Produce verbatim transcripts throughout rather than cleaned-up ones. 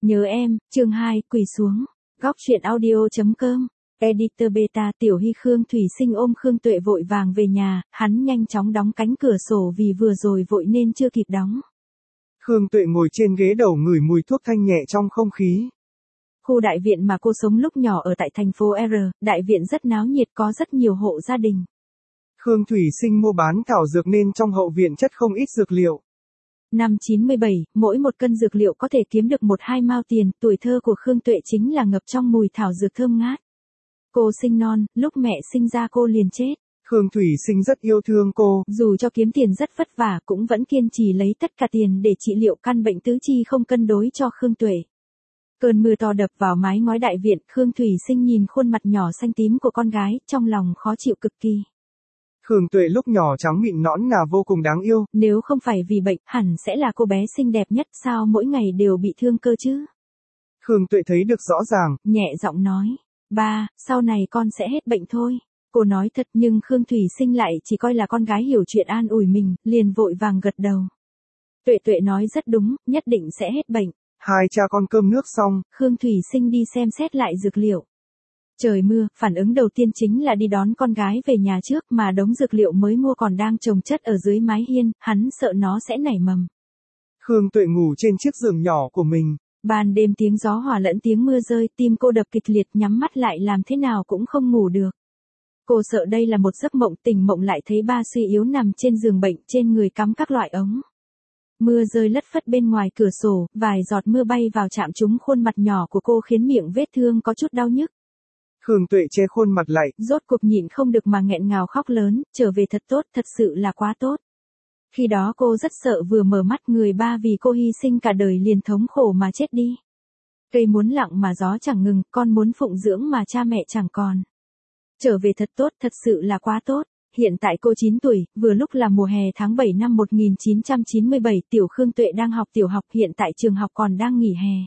Nhớ em, chương hai, quỳ xuống. Góc truyện audio.com. Editor Beta. Tiểu Hy. Khương Thủy Sinh ôm Khương Tuệ vội vàng về nhà, hắn nhanh chóng đóng cánh cửa sổ vì vừa rồi vội nên chưa kịp đóng. Khương Tuệ ngồi trên ghế đầu ngửi mùi thuốc thanh nhẹ trong không khí. Khu đại viện mà cô sống lúc nhỏ ở tại thành phố R, đại viện rất náo nhiệt, có rất nhiều hộ gia đình. Khương Thủy Sinh mua bán thảo dược nên trong hậu viện chất không ít dược liệu. Năm chín mươi bảy, mỗi một cân dược liệu có thể kiếm được một hai mao tiền, tuổi thơ của Khương Tuệ chính là ngập trong mùi thảo dược thơm ngát. Cô sinh non, lúc mẹ sinh ra cô liền chết. Khương Thủy Sinh rất yêu thương cô. Dù cho kiếm tiền rất vất vả cũng vẫn kiên trì lấy tất cả tiền để trị liệu căn bệnh tứ chi không cân đối cho Khương Tuệ. Cơn mưa to đập vào mái ngói đại viện, Khương Thủy Sinh nhìn khuôn mặt nhỏ xanh tím của con gái, trong lòng khó chịu cực kỳ. Khương Tuệ lúc nhỏ trắng mịn nõn nà vô cùng đáng yêu. Nếu không phải vì bệnh, hẳn sẽ là cô bé xinh đẹp nhất, sao mỗi ngày đều bị thương cơ chứ? Khương Tuệ thấy được rõ ràng, nhẹ giọng nói, ba, sau này con sẽ hết bệnh thôi. Cô nói thật nhưng Khương Thủy Sinh lại chỉ coi là con gái hiểu chuyện an ủi mình, liền vội vàng gật đầu. Tuệ Tuệ nói rất đúng, nhất định sẽ hết bệnh. Hai cha con cơm nước xong, Khương Thủy Sinh đi xem xét lại dược liệu. Trời mưa, phản ứng đầu tiên chính là đi đón con gái về nhà trước, mà đống dược liệu mới mua còn đang chồng chất ở dưới mái hiên, hắn sợ nó sẽ nảy mầm. Khương Tuệ ngủ trên chiếc giường nhỏ của mình. Ban đêm tiếng gió hòa lẫn tiếng mưa rơi, tim cô đập kịch liệt, nhắm mắt lại làm thế nào cũng không ngủ được. Cô sợ đây là một giấc mộng, tỉnh mộng lại thấy ba suy yếu nằm trên giường bệnh, trên người cắm các loại ống. Mưa rơi lất phất bên ngoài cửa sổ, vài giọt mưa bay vào chạm trúng khuôn mặt nhỏ của cô khiến miệng vết thương có chút đau nhức. Khương Tuệ che khuôn mặt lại, rốt cuộc nhịn không được mà nghẹn ngào khóc lớn, trở về thật tốt, thật sự là quá tốt. Khi đó cô rất sợ vừa mở mắt người ba vì cô hy sinh cả đời liền thống khổ mà chết đi. Cây muốn lặng mà gió chẳng ngừng, con muốn phụng dưỡng mà cha mẹ chẳng còn. Trở về thật tốt, thật sự là quá tốt. Hiện tại cô chín tuổi, vừa lúc là mùa hè tháng bảy năm một nghìn chín trăm chín mươi bảy, tiểu Khương Tuệ đang học tiểu học, hiện tại trường học còn đang nghỉ hè.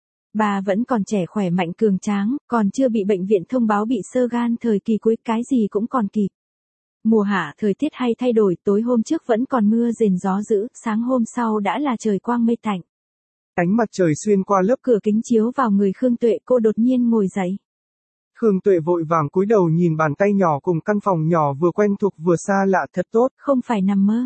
Bà vẫn còn trẻ khỏe mạnh cường tráng, còn chưa bị bệnh viện thông báo bị xơ gan thời kỳ cuối, cái gì cũng còn kịp. Mùa hạ thời tiết hay thay đổi, tối hôm trước vẫn còn mưa rền gió dữ, sáng hôm sau đã là trời quang mây tạnh. Ánh mặt trời xuyên qua lớp cửa kính chiếu vào người Khương Tuệ, cô đột nhiên ngồi dậy. Khương Tuệ vội vàng cúi đầu nhìn bàn tay nhỏ cùng căn phòng nhỏ vừa quen thuộc vừa xa lạ, thật tốt. Không phải nằm mơ.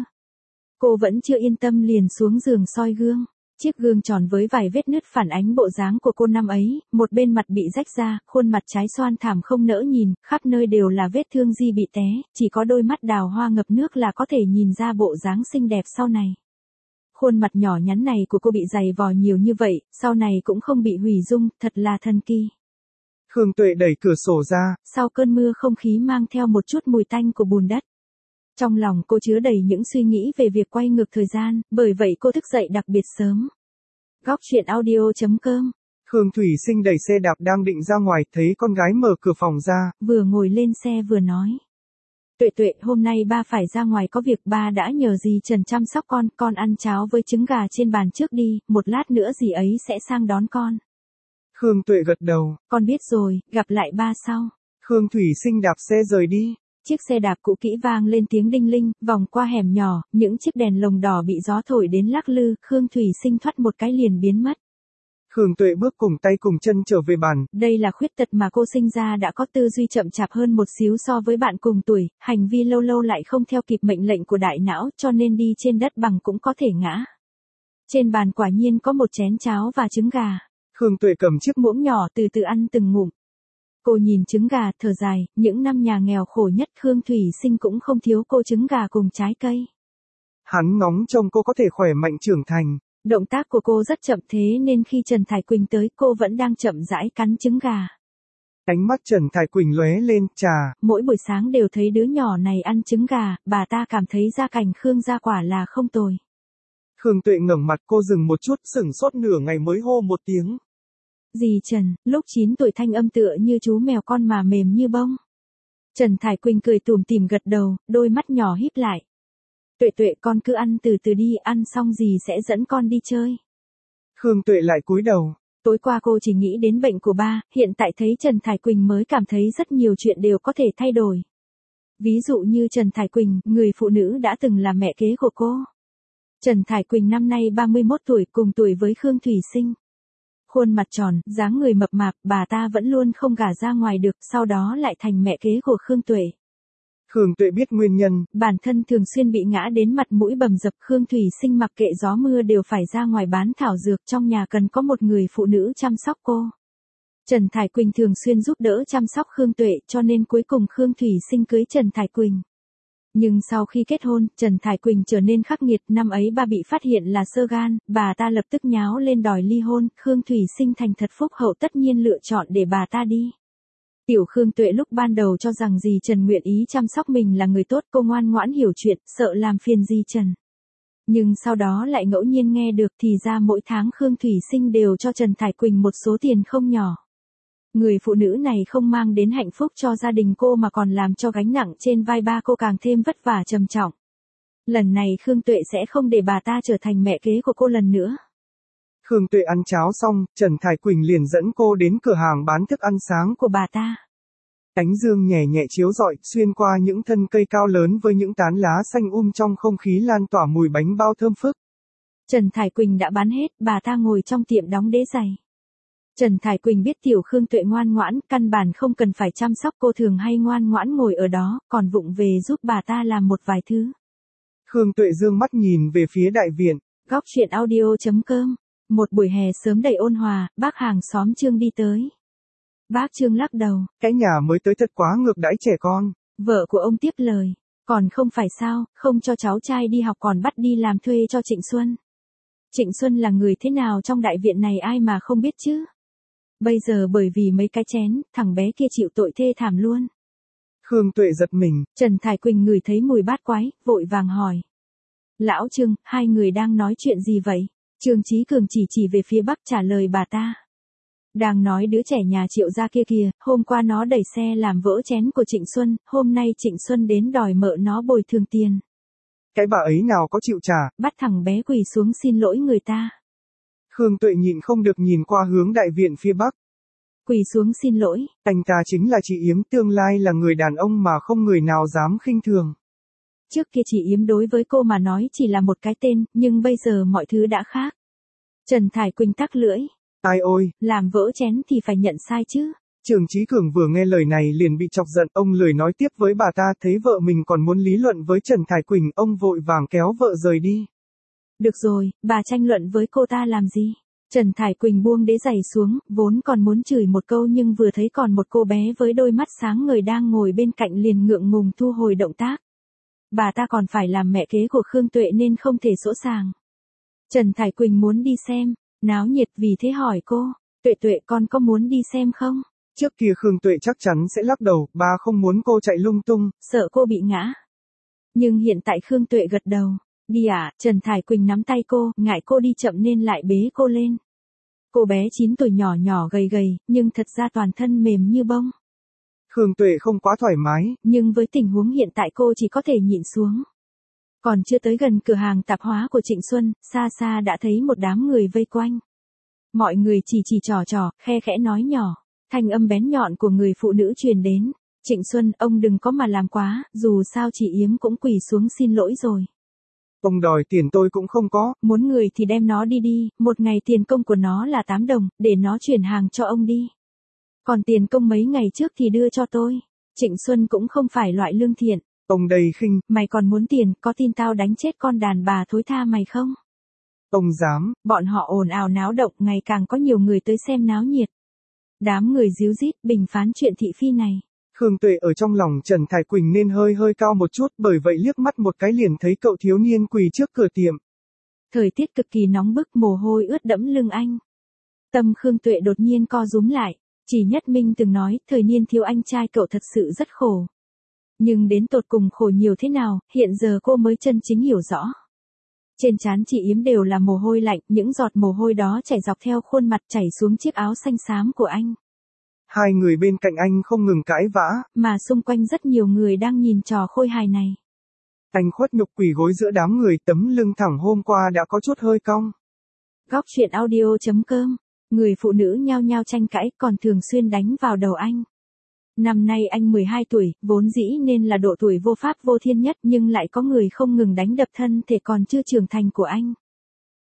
Cô vẫn chưa yên tâm liền xuống giường soi gương. Chiếc gương tròn với vài vết nứt phản ánh bộ dáng của cô năm ấy, một bên mặt bị rách ra, khuôn mặt trái xoan thảm không nỡ nhìn, khắp nơi đều là vết thương di bị té, chỉ có đôi mắt đào hoa ngập nước là có thể nhìn ra bộ dáng xinh đẹp sau này. Khuôn mặt nhỏ nhắn này của cô bị dày vò nhiều như vậy, sau này cũng không bị hủy dung, thật là thần kỳ. Khương Tuệ đẩy cửa sổ ra. Sau cơn mưa không khí mang theo một chút mùi tanh của bùn đất. Trong lòng cô chứa đầy những suy nghĩ về việc quay ngược thời gian, bởi vậy cô thức dậy đặc biệt sớm. Góc truyện audio.com. Khương Thủy Sinh đẩy xe đạp đang định ra ngoài, thấy con gái mở cửa phòng ra. Vừa ngồi lên xe vừa nói. Tuệ Tuệ, hôm nay ba phải ra ngoài có việc, ba đã nhờ dì Trần chăm sóc con, con ăn cháo với trứng gà trên bàn trước đi, một lát nữa dì ấy sẽ sang đón con. Khương Tuệ gật đầu. Con biết rồi, gặp lại ba sau. Khương Thủy Sinh đạp xe rời đi. Chiếc xe đạp cũ kỹ vang lên tiếng đinh linh, vòng qua hẻm nhỏ, những chiếc đèn lồng đỏ bị gió thổi đến lắc lư, Khương Thủy Sinh thoát một cái liền biến mất. Khương Tuệ bước cùng tay cùng chân trở về bàn. Đây là khuyết tật mà cô sinh ra đã có tư duy chậm chạp hơn một xíu so với bạn cùng tuổi, hành vi lâu lâu lại không theo kịp mệnh lệnh của đại não, cho nên đi trên đất bằng cũng có thể ngã. Trên bàn quả nhiên có một chén cháo và trứng gà. Khương Tuệ cầm chiếc muỗng nhỏ từ từ ăn từng ngụm. Cô nhìn trứng gà, thở dài, những năm nhà nghèo khổ nhất Khương Thủy Sinh cũng không thiếu cô trứng gà cùng trái cây. Hắn ngóng trông cô có thể khỏe mạnh trưởng thành. Động tác của cô rất chậm thế nên khi Trần Thải Quỳnh tới cô vẫn đang chậm rãi cắn trứng gà. Ánh mắt Trần Thải Quỳnh lóe lên, trà. Mỗi buổi sáng đều thấy đứa nhỏ này ăn trứng gà, bà ta cảm thấy gia cảnh Khương gia quả là không tồi. Khương Tuệ ngẩng mặt, cô dừng một chút, sửng sốt nửa ngày mới hô một tiếng. Dì Trần, lúc chín tuổi thanh âm tựa như chú mèo con mà mềm như bông. Trần Thải Quỳnh cười tủm tỉm gật đầu, đôi mắt nhỏ híp lại. Tuệ Tuệ, con cứ ăn từ từ đi, ăn xong dì sẽ dẫn con đi chơi. Khương Tuệ lại cúi đầu. Tối qua cô chỉ nghĩ đến bệnh của ba, hiện tại thấy Trần Thải Quỳnh mới cảm thấy rất nhiều chuyện đều có thể thay đổi. Ví dụ như Trần Thải Quỳnh, người phụ nữ đã từng là mẹ kế của cô. Trần Thải Quỳnh năm nay ba mươi mốt tuổi, cùng tuổi với Khương Thủy Sinh. Khuôn mặt tròn, dáng người mập mạp, bà ta vẫn luôn không gả ra ngoài được, sau đó lại thành mẹ kế của Khương Tuệ. Khương Tuệ biết nguyên nhân. Bản thân thường xuyên bị ngã đến mặt mũi bầm dập, Khương Thủy Sinh mặc kệ gió mưa đều phải ra ngoài bán thảo dược, trong nhà cần có một người phụ nữ chăm sóc cô. Trần Thải Quỳnh thường xuyên giúp đỡ chăm sóc Khương Tuệ, cho nên cuối cùng Khương Thủy Sinh cưới Trần Thải Quỳnh. Nhưng sau khi kết hôn, Trần Thải Quỳnh trở nên khắc nghiệt, năm ấy bà bị phát hiện là xơ gan, bà ta lập tức nháo lên đòi ly hôn, Khương Thủy Sinh thành thật phúc hậu tất nhiên lựa chọn để bà ta đi. Tiểu Khương Tuệ lúc ban đầu cho rằng dì Trần nguyện ý chăm sóc mình là người tốt, cô ngoan ngoãn hiểu chuyện, sợ làm phiền dì Trần. Nhưng sau đó lại ngẫu nhiên nghe được thì ra mỗi tháng Khương Thủy Sinh đều cho Trần Thải Quỳnh một số tiền không nhỏ. Người phụ nữ này không mang đến hạnh phúc cho gia đình cô mà còn làm cho gánh nặng trên vai ba cô càng thêm vất vả trầm trọng. Lần này Khương Tuệ sẽ không để bà ta trở thành mẹ kế của cô lần nữa. Khương Tuệ ăn cháo xong, Trần Thải Quỳnh liền dẫn cô đến cửa hàng bán thức ăn sáng của bà ta. Ánh dương nhẹ nhẹ chiếu rọi, xuyên qua những thân cây cao lớn với những tán lá xanh um trong không khí lan tỏa mùi bánh bao thơm phức. Trần Thải Quỳnh đã bán hết, bà ta ngồi trong tiệm đóng đế giày. Trần Thải Quỳnh biết Tiểu Khương Tuệ ngoan ngoãn, căn bản không cần phải chăm sóc, cô thường hay ngoan ngoãn ngồi ở đó, còn vụng về giúp bà ta làm một vài thứ. Khương Tuệ dương mắt nhìn về phía đại viện. Góc truyện audio chấm com. Một buổi hè sớm đầy ôn hòa, bác hàng xóm Trương đi tới. Bác Trương lắc đầu. Cái nhà mới tới thật quá ngược đãi trẻ con. Vợ của ông tiếp lời. Còn không phải sao, không cho cháu trai đi học còn bắt đi làm thuê cho Trịnh Xuân. Trịnh Xuân là người thế nào trong đại viện này ai mà không biết chứ? Bây giờ bởi vì mấy cái chén, thằng bé kia chịu tội thê thảm luôn. Khương Tuệ giật mình. Trần Thải Quỳnh ngửi thấy mùi bát quái, vội vàng hỏi. Lão Trương, hai người đang nói chuyện gì vậy? Trương Chí Cường chỉ chỉ về phía bắc trả lời bà ta. Đang nói đứa trẻ nhà Triệu gia kia kìa, hôm qua nó đẩy xe làm vỡ chén của Trịnh Xuân, hôm nay Trịnh Xuân đến đòi mợ nó bồi thường tiền. Cái bà ấy nào có chịu trả? Bắt thằng bé quỳ xuống xin lỗi người ta. Khương Tuệ nhịn không được nhìn qua hướng đại viện phía bắc. Quỳ xuống xin lỗi. Anh ta chính là chị Yếm, tương lai là người đàn ông mà không người nào dám khinh thường. Trước kia chị Yếm đối với cô mà nói chỉ là một cái tên, nhưng bây giờ mọi thứ đã khác. Trần Thải Quỳnh tắc lưỡi. Ai ôi, làm vỡ chén thì phải nhận sai chứ. Trương Chí Cường vừa nghe lời này liền bị chọc giận, ông lười nói tiếp với bà ta, thấy vợ mình còn muốn lý luận với Trần Thải Quỳnh, ông vội vàng kéo vợ rời đi. Được rồi, bà tranh luận với cô ta làm gì? Trần Thải Quỳnh buông đế giày xuống, vốn còn muốn chửi một câu nhưng vừa thấy còn một cô bé với đôi mắt sáng ngời đang ngồi bên cạnh liền ngượng ngùng thu hồi động tác. Bà ta còn phải làm mẹ kế của Khương Tuệ nên không thể sỗ sàng. Trần Thải Quỳnh muốn đi xem, náo nhiệt vì thế hỏi cô, Tuệ Tuệ con có muốn đi xem không? Trước kia Khương Tuệ chắc chắn sẽ lắc đầu, ba không muốn cô chạy lung tung, sợ cô bị ngã. Nhưng hiện tại Khương Tuệ gật đầu. Đi à, Trần Thải Quỳnh nắm tay cô, ngại cô đi chậm nên lại bế cô lên. Cô bé chín tuổi nhỏ nhỏ gầy gầy, nhưng thật ra toàn thân mềm như bông. Khương Tuệ không quá thoải mái, nhưng với tình huống hiện tại cô chỉ có thể nhịn xuống. Còn chưa tới gần cửa hàng tạp hóa của Trịnh Xuân, xa xa đã thấy một đám người vây quanh. Mọi người chỉ chỉ trò trò, khe khẽ nói nhỏ, thanh âm bén nhọn của người phụ nữ truyền đến. Trịnh Xuân, ông đừng có mà làm quá, dù sao chị Yếm cũng quỳ xuống xin lỗi rồi. Ông đòi tiền tôi cũng không có. Muốn người thì đem nó đi đi, một ngày tiền công của nó là tám đồng, để nó chuyển hàng cho ông đi. Còn tiền công mấy ngày trước thì đưa cho tôi. Trịnh Xuân cũng không phải loại lương thiện. Ông đầy khinh. Mày còn muốn tiền, có tin tao đánh chết con đàn bà thối tha mày không? Ông dám. Bọn họ ồn ào náo động, ngày càng có nhiều người tới xem náo nhiệt. Đám người díu dít, bình phán chuyện thị phi này. Khương Tuệ ở trong lòng Trần Thải Quỳnh nên hơi hơi cao một chút, bởi vậy liếc mắt một cái liền thấy cậu thiếu niên quỳ trước cửa tiệm. Thời tiết cực kỳ nóng bức, mồ hôi ướt đẫm lưng anh. Tâm Khương Tuệ đột nhiên co rúm lại. Chỉ Nhất Minh từng nói, thời niên thiếu anh trai cậu thật sự rất khổ. Nhưng đến tột cùng khổ nhiều thế nào, hiện giờ cô mới chân chính hiểu rõ. Trên trán chị Yếm đều là mồ hôi lạnh, những giọt mồ hôi đó chảy dọc theo khuôn mặt chảy xuống chiếc áo xanh xám của anh. Hai người bên cạnh anh không ngừng cãi vã, mà xung quanh rất nhiều người đang nhìn trò khôi hài này. Anh khuất nhục quỳ gối giữa đám người, tấm lưng thẳng hôm qua đã có chút hơi cong. Góc truyện audio chấm com. Người phụ nữ nhao nhao tranh cãi, còn thường xuyên đánh vào đầu anh. Năm nay anh mười hai tuổi, vốn dĩ nên là độ tuổi vô pháp vô thiên nhất, nhưng lại có người không ngừng đánh đập thân thể còn chưa trưởng thành của anh.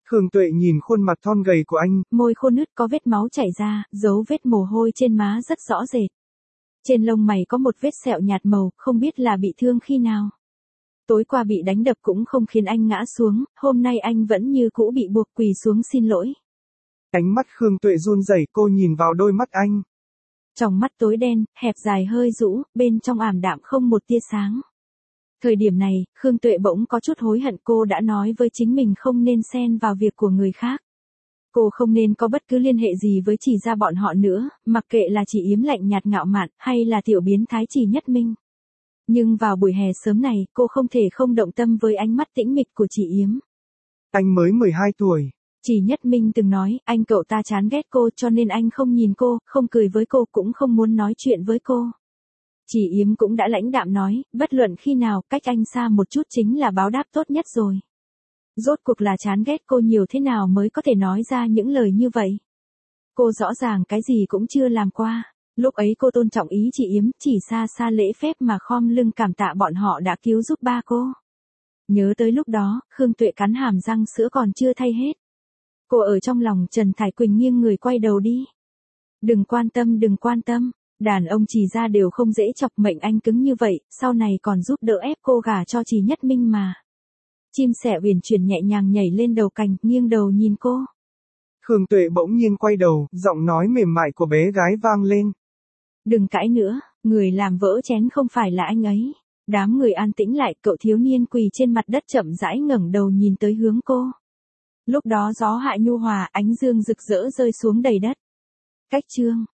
Khương Tuệ nhìn khuôn mặt thon gầy của anh. Môi khô nứt có vết máu chảy ra, dấu vết mồ hôi trên má rất rõ rệt. Trên lông mày có một vết sẹo nhạt màu, không biết là bị thương khi nào. Tối qua bị đánh đập cũng không khiến anh ngã xuống, hôm nay anh vẫn như cũ bị buộc quỳ xuống xin lỗi. Ánh mắt Khương Tuệ run rẩy, cô nhìn vào đôi mắt anh. Trong mắt tối đen, hẹp dài hơi rũ, bên trong ảm đạm không một tia sáng. Thời điểm này, Khương Tuệ bỗng có chút hối hận, cô đã nói với chính mình không nên xen vào việc của người khác. Cô không nên có bất cứ liên hệ gì với Chỉ Gia bọn họ nữa, mặc kệ là Chỉ Yếm lạnh nhạt ngạo mạn, hay là tiểu biến thái Chỉ Nhất Minh. Nhưng vào buổi hè sớm này, cô không thể không động tâm với ánh mắt tĩnh mịch của Chỉ Yếm. Anh mới mười hai tuổi. Chỉ Nhất Minh từng nói, anh cậu ta chán ghét cô cho nên anh không nhìn cô, không cười với cô, cũng không muốn nói chuyện với cô. Chỉ Yếm cũng đã lãnh đạm nói, bất luận khi nào, cách anh xa một chút chính là báo đáp tốt nhất rồi. Rốt cuộc là chán ghét cô nhiều thế nào mới có thể nói ra những lời như vậy. Cô rõ ràng cái gì cũng chưa làm qua. Lúc ấy cô tôn trọng ý chị Yếm, chỉ xa xa lễ phép mà khom lưng cảm tạ bọn họ đã cứu giúp ba cô. Nhớ tới lúc đó, Khương Tuệ cắn hàm răng sữa còn chưa thay hết. Cô ở trong lòng Trần Thải Quỳnh nghiêng người quay đầu đi. Đừng quan tâm, đừng quan tâm. Đàn ông Chỉ Gia đều không dễ chọc, mệnh anh cứng như vậy, sau này còn giúp đỡ ép cô gả cho Chỉ Nhất Minh mà. Chim sẻ uyển chuyển nhẹ nhàng nhảy lên đầu cành, nghiêng đầu nhìn cô. Khương Tuệ bỗng nhiên quay đầu, giọng nói mềm mại của bé gái vang lên. Đừng cãi nữa, người làm vỡ chén không phải là anh ấy. Đám người an tĩnh lại, cậu thiếu niên quỳ trên mặt đất chậm rãi ngẩng đầu nhìn tới hướng cô. Lúc đó gió hạ nhu hòa, ánh dương rực rỡ rơi xuống đầy đất. Cách chương